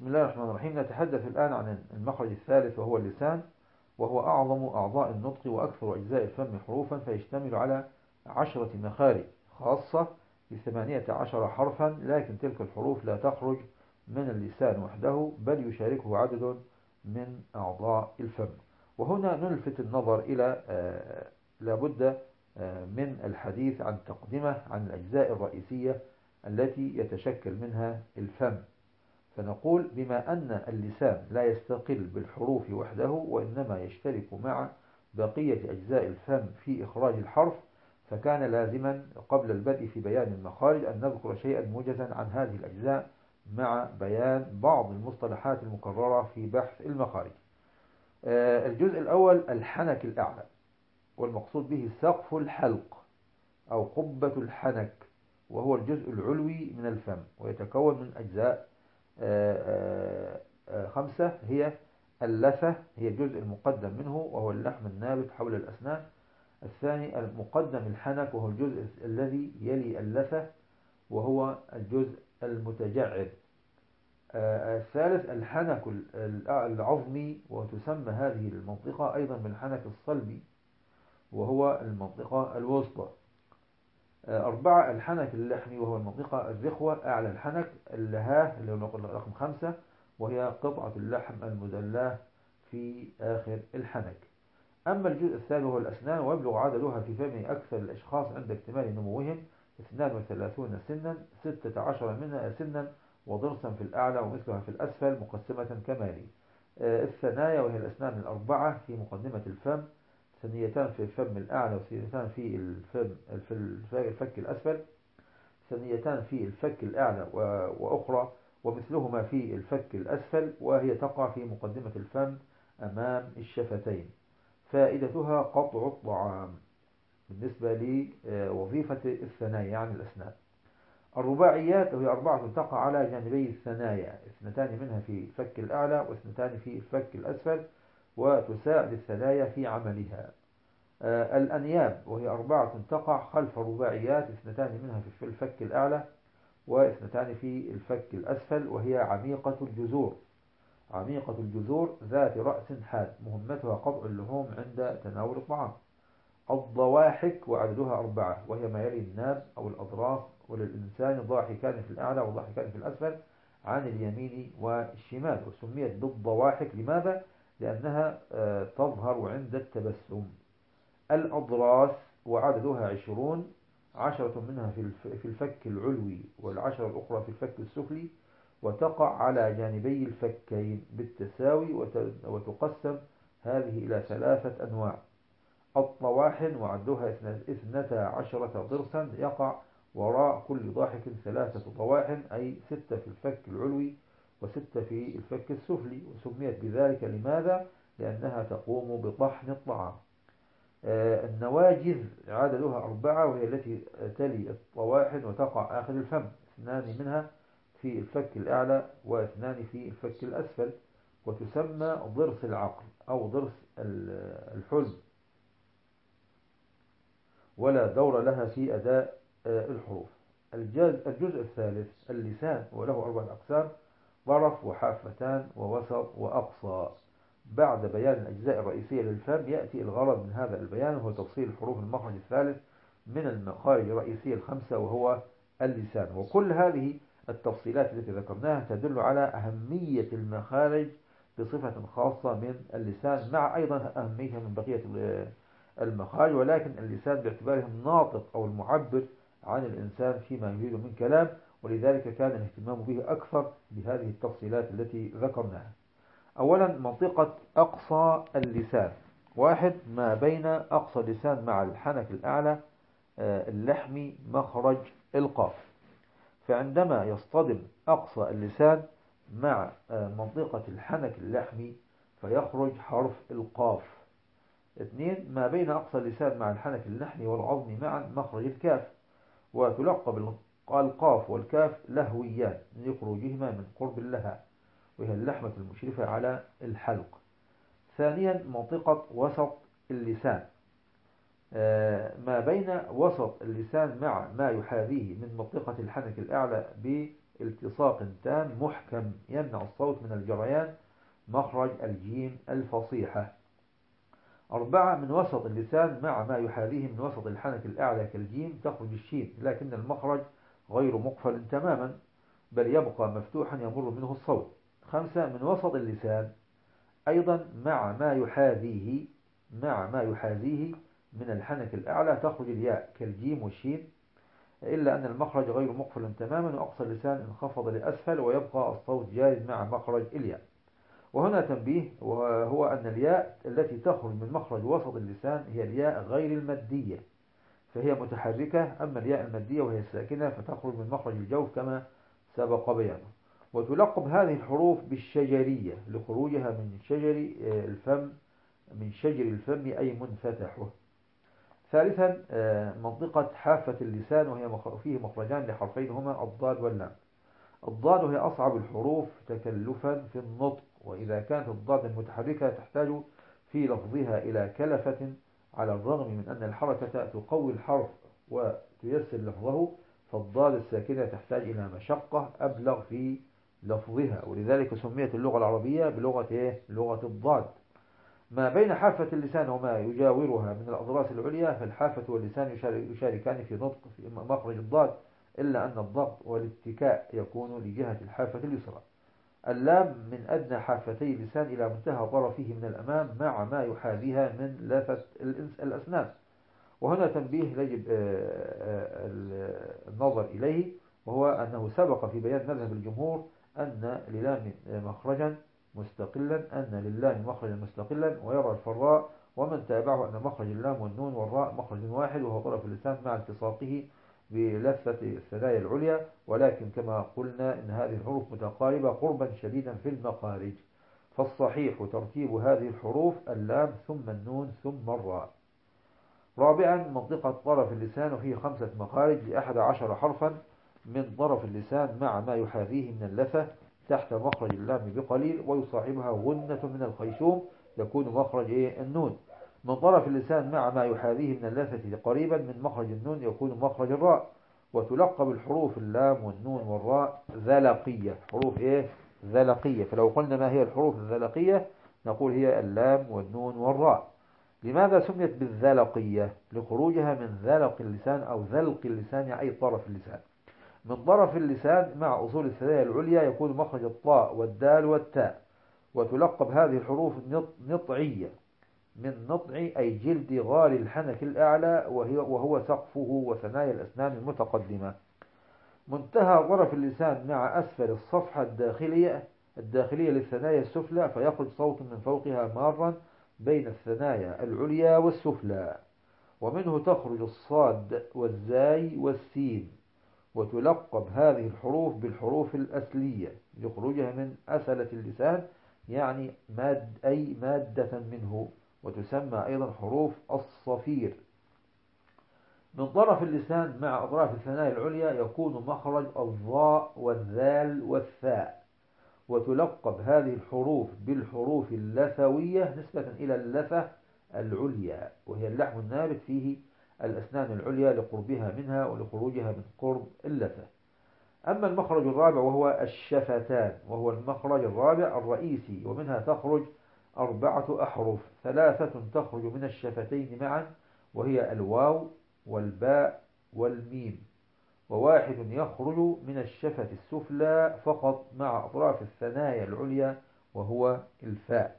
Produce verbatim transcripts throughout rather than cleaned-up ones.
بسم الله الرحمن الرحيم. نتحدث الآن عن المخرج الثالث وهو اللسان، وهو أعظم أعضاء النطق وأكثر أجزاء الفم حروفا، فيشتمل على عشرة مخارج خاصة بثمانية عشر حرفا، لكن تلك الحروف لا تخرج من اللسان وحده، بل يشاركه عدد من أعضاء الفم. وهنا نلفت النظر إلى آه لابد آه من الحديث عن تقدمة عن الأجزاء الرئيسية التي يتشكل منها الفم. فنقول بما أن اللسان لا يستقل بالحروف وحده، وإنما يشترك مع بقية أجزاء الفم في إخراج الحرف، فكان لازما قبل البدء في بيان المخارج أن نذكر شيئا موجزا عن هذه الأجزاء مع بيان بعض المصطلحات المكررة في بحث المخارج. الجزء الأول الحنك الأعلى، والمقصود به سقف الحلق أو قبة الحنك، وهو الجزء العلوي من الفم، ويتكون من أجزاء خمسة. هي اللثة، هي الجزء المقدم منه وهو اللحم النابت حول الأسنان. الثاني المقدم الحنك، وهو الجزء الذي يلي اللثة وهو الجزء المتجعد. الثالث الحنك العظمي، وتسمى هذه المنطقة أيضا بالحنك الصلبي، وهو المنطقة الوسطى. أربعة الحنك اللحمي، وهو المنطقة الرخوة أعلى الحنك. اللهاه اللي هو رقم خمسة، وهي قطعة اللحم المدلاه في آخر الحنك. أما الجزء الثاني وهو الأسنان، ويبلغ عددها في فم أكثر الأشخاص عند اكتمال نموهم اثنان وثلاثون سنا، ستة عشر منها سنا وضرسا في الأعلى ومثلها في الأسفل، مقسمة كمالي. الثنايا وهي الأسنان الأربعة في مقدمة الفم، ثنيتان في الفم الأعلى وثنيتان في الفم في الفك الأسفل، ثنيتان في الفك الأعلى وأخرى ومثلهما في الفك الأسفل، وهي تقع في مقدمة الفم أمام الشفتين. فائدتها قطع الطعام بالنسبة لوظيفة الثنايا يعني الأسنان. الرباعيات وهي أربعة تقع على جانبي الثنايا، اثنتان منها في الفك الأعلى واثنتان في الفك الأسفل، وتساعد الثنايا في عملها. آه الأنياب وهي أربعة تقع خلف الرباعيات، اثنتان منها في الفك الأعلى واثنتان في الفك الأسفل، وهي عميقة الجذور. عميقة الجذور ذات رأس حاد، مهمتها قطع اللحوم عند تناول الطعام. الضواحك وعددها أربعة، وهي ما يلي الناب أو الأضراس، وللإنسان ضاحكان في الأعلى وضاحكان في الأسفل عن اليمين والشمال، وسميت بالضواحك لماذا؟ لأنها آه تظهر عند التبسم. الأضراس وعددها عشرون، عشرة منها في الفك العلوي والعشرة الأخرى في الفك السفلي، وتقع على جانبي الفكين بالتساوي، وتقسم هذه إلى ثلاثة أنواع. الطواحن وعدها اثنتا عشرة ضرسا، يقع وراء كل ضاحك ثلاثة طواحن، أي ستة في الفك العلوي وستة في الفك السفلي، وسميت بذلك لماذا؟ لأنها تقوم بطحن الطعام. آه النواجذ عددها أربعة، وهي التي تلي الطواحن وتقع آخر الفم، اثنان منها في الفك الأعلى واثنان في الفك الأسفل، وتسمى ضرس العقل أو ضرس الحلم، ولا دور لها في أداء الحروف. الجزء الثالث اللسان، وله أربعة أقسام: طرف وحافتان ووسط وأقصى. بعد بيان الأجزاء الرئيسية للفم يأتي الغرض من هذا البيان، وهو تفصيل حروف المخرج الثالث من المخارج الرئيسية الخمسة، وهو اللسان. وكل هذه التفصيلات التي ذكرناها تدل على أهمية المخارج بصفة خاصة من اللسان، مع أيضا أهميتها من بقية المخارج، ولكن اللسان باعتباره الناطق أو المعبر عن الإنسان فيما يريد من كلام، ولذلك كان الاهتمام به أكثر بهذه التفصيلات التي ذكرناها. أولا منطقة أقصى اللسان. واحد ما بين أقصى اللسان مع الحنك الأعلى اللحمي مخرج القاف، فعندما يصطدم أقصى اللسان مع منطقة الحنك اللحمي فيخرج حرف القاف. اثنين ما بين أقصى اللسان مع الحنك اللحمي والعظمي معا مخرج الكاف، وتلقب القاف والكاف لهويان لخروجهما من قرب اللهى، وهي اللحمة المشرفة على الحلق. ثانيا منطقة وسط اللسان، ما بين وسط اللسان مع ما يحاذيه من منطقة الحنك الأعلى التصاق تام محكم يمنع الصوت من الجريان مخرج الجيم الفصيحة. أربعة، من وسط اللسان مع ما يحاذيه من وسط الحنك الأعلى كالجيم تخرج الشين، لكن المخرج غير مقفل تماما بل يبقى مفتوحا يمر منه الصوت. خمسة، من وسط اللسان أيضا مع ما يحاذيه مع ما يحاذيه من الحنك الأعلى تخرج الياء كالجيم والشين، إلا أن المخرج غير مقفل تماما وأقصى اللسان انخفض لأسفل ويبقى الصوت جارد مع مخرج الياء. وهنا تنبيه، وهو أن الياء التي تخرج من مخرج وسط اللسان هي الياء غير المادية فهي متحركة، أما الياء المادية وهي الساكنة فتخرج من مخرج الجوف كما سبق بيانه. وتلقب هذه الحروف بالشجرية لخروجها من شجر الفم من شجر الفم أي منفتحه. ثالثا، منطقة حافة اللسان وهي فيه مخرجان لحرفين هما الضاد واللام. الضاد وهي أصعب الحروف تكلفا في النطق، وإذا كانت الضاد المتحركة تحتاج في لفظها إلى كلفة على الرغم من أن الحركة تقوي الحرف وتيسر لفظه، فالضاد الساكنة تحتاج إلى مشقة أبلغ في لفظها، ولذلك سميت اللغة العربية بلغة إيه؟ لغة الضاد. ما بين حافة اللسان وما يجاورها من الأضراس العليا فالحافة واللسان يشاركان في نطق في مخرج الضاد، إلا أن الضغط والاتكاء يكون لجهة الحافة اليسرى. اللام من أدنى حافتي اللسان إلى منتهى طرفه من الأمام مع ما يحاذيها من لافة الأسنان. وهنا تنبيه يجب النظر إليه، وهو أنه سبق في بيان مذهب الجمهور أن للام مخرجا مستقلا أن للام مخرجا مستقلا ويرى الفراء ومن تابعه أن مخرج اللام والنون والراء مخرج واحد وهو طرف اللسان مع التصاقه بلثة الثنايا العليا، ولكن كما قلنا إن هذه الحروف متقاربة قربا شديدا في المخارج، فالصحيح ترتيب هذه الحروف اللام ثم النون ثم الراء. رابعا، منطقة طرف اللسان وفيه خمسة مخارج لأحد عشر حرفا من طرف اللسان مع ما يحاذيه من اللثة تحت مخرج اللام بقليل ويصاحبها غنة من الخيشوم يكون مخرج إيه؟ النون. من طرف اللسان مع ما يحاذيه من اللثة قريبا من مخرج النون يكون مخرج الراء. وتلقب الحروف اللام والنون والراء ذلقية، حروف إيه؟ ذلقية. فلو قلنا ما هي الحروف الذلقية نقول هي اللام والنون والراء. لماذا سميت بالذلقية؟ لخروجها من ذلق اللسان أو ذلق اللسان أي طرف اللسان. من طرف اللسان مع أصول الثنايا العليا يكون مخرج الطاء والدال والتاء. وتلقب هذه الحروف نطعية من نطع أي جلد غار الحنك الأعلى وهي وهو سقفه وثنايا الأسنان المتقدمة. منتهى طرف اللسان مع أسفل الصفحة الداخلية الداخلية للثنايا السفلى فيخرج صوت من فوقها مارا بين الثنايا العليا والسفلى، ومنه تخرج الصاد والزاي والسين. وتلقب هذه الحروف بالحروف الأسلية لخروجها من أسلة اللسان يعني ماد أي مادة منه، وتسمى أيضا حروف الصفير. من طرف اللسان مع أطراف الثنايا العليا يكون مخرج الضاء والذال والثاء. وتلقب هذه الحروف بالحروف اللثوية نسبة إلى اللثة العليا وهي اللحم النابت فيه الأسنان العليا لقربها منها ولخروجها من قرب اللثة. أما المخرج الرابع وهو الشفتان وهو المخرج الرابع الرئيسي، ومنها تخرج أربعة أحرف، ثلاثة تخرج من الشفتين معا وهي الواو والباء والميم، وواحد يخرج من الشفة السفلى فقط مع أطراف الثنايا العليا وهو الفاء.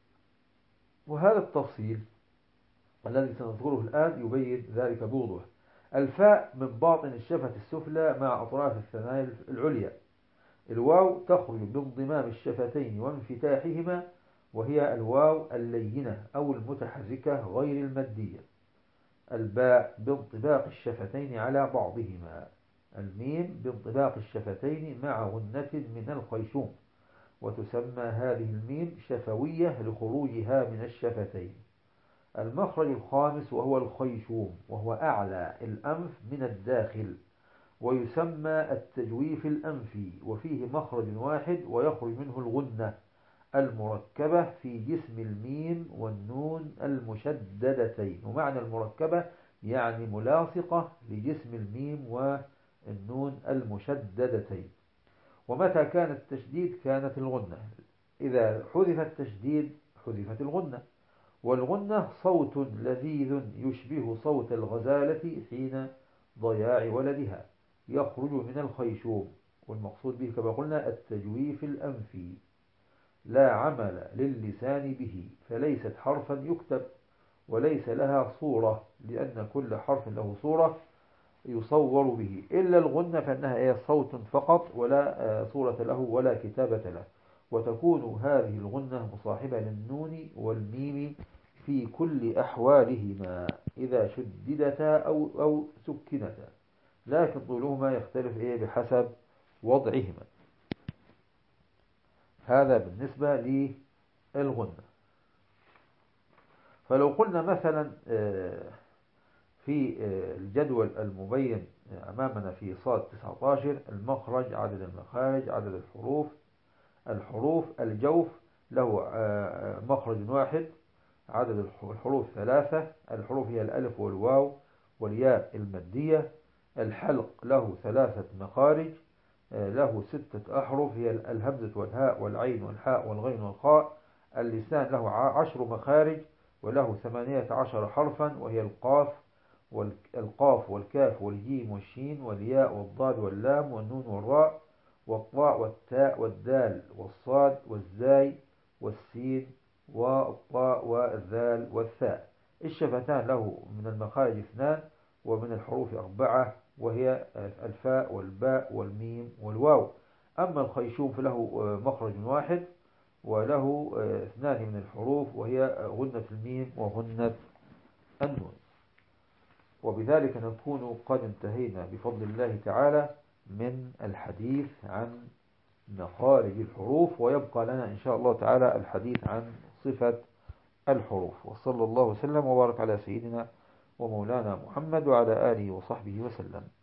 وهذا التفصيل الذي سنذكره الآن يبين ذلك بوضوح. الفاء من باطن الشفة السفلى مع أطراف الثنايا العليا. الواو تخرج بانضمام الشفتين وانفتاحهما وهي الواو اللينة أو المتحركة غير المادية. الباء بانطباق الشفتين على بعضهما. الميم بانطباق الشفتين مع غنة من الخيشوم، وتسمى هذه الميم شفوية لخروجها من الشفتين. المخرج الخامس وهو الخيشوم وهو أعلى الأنف من الداخل، ويسمى التجويف الأنفي، وفيه مخرج واحد ويخرج منه الغنة المركبة في جسم الميم والنون المشددتين. ومعنى المركبة يعني ملاصقة لجسم الميم والنون المشددتين. ومتى كان التشديد كانت الغنة. إذا حذف التشديد حذفت الغنة. والغنة صوت لذيذ يشبه صوت الغزالة حين ضياع ولدها، يخرج من الخيشوم، والمقصود به كما قلنا التجويف الأنفي، لا عمل للسان به، فليست حرفا يكتب وليس لها صورة، لأن كل حرف له صورة يصور به، إلا الغنة فإنها هي صوت فقط ولا صورة له ولا كتابة له. وتكون هذه الغنة مصاحبة للنون والميم في كل أحوالهما إذا شددتا أو, أو سكنتا، لكن طولهما يختلف إيه بحسب وضعهما. هذا بالنسبة للغنة. فلو قلنا مثلا في الجدول المبين أمامنا في صاد تسعة عشر المخرج، عدد المخارج، عدد الحروف، الحروف الجوف له مخرج واحد، عدد الحروف ثلاثة، الحروف هي الألف والواو والياء المادية، الحلق له ثلاثة مخارج، له ستة أحرف هي الهمزة والهاء والعين والحاء والغين والخاء، اللسان له عشر مخارج وله ثمانية عشر حرفا وهي القاف والقاف والكاف والجيم والشين والياء والضاد واللام والنون والراء والطاء والتاء والدال والصاد والزاي والسين والطاء والذال والثاء. الشفتان له من المخارج اثنان ومن الحروف أربعة وهي الفاء والباء والميم والواو. أما الخيشوم فله مخرج واحد وله اثنان من الحروف وهي غنة الميم وغنة النون. وبذلك نكون قد انتهينا بفضل الله تعالى من الحديث عن مخارج الحروف، ويبقى لنا إن شاء الله تعالى الحديث عن صفة الحروف. وصلى الله وسلم وبارك على سيدنا ومولانا محمد وعلى آله وصحبه وسلم.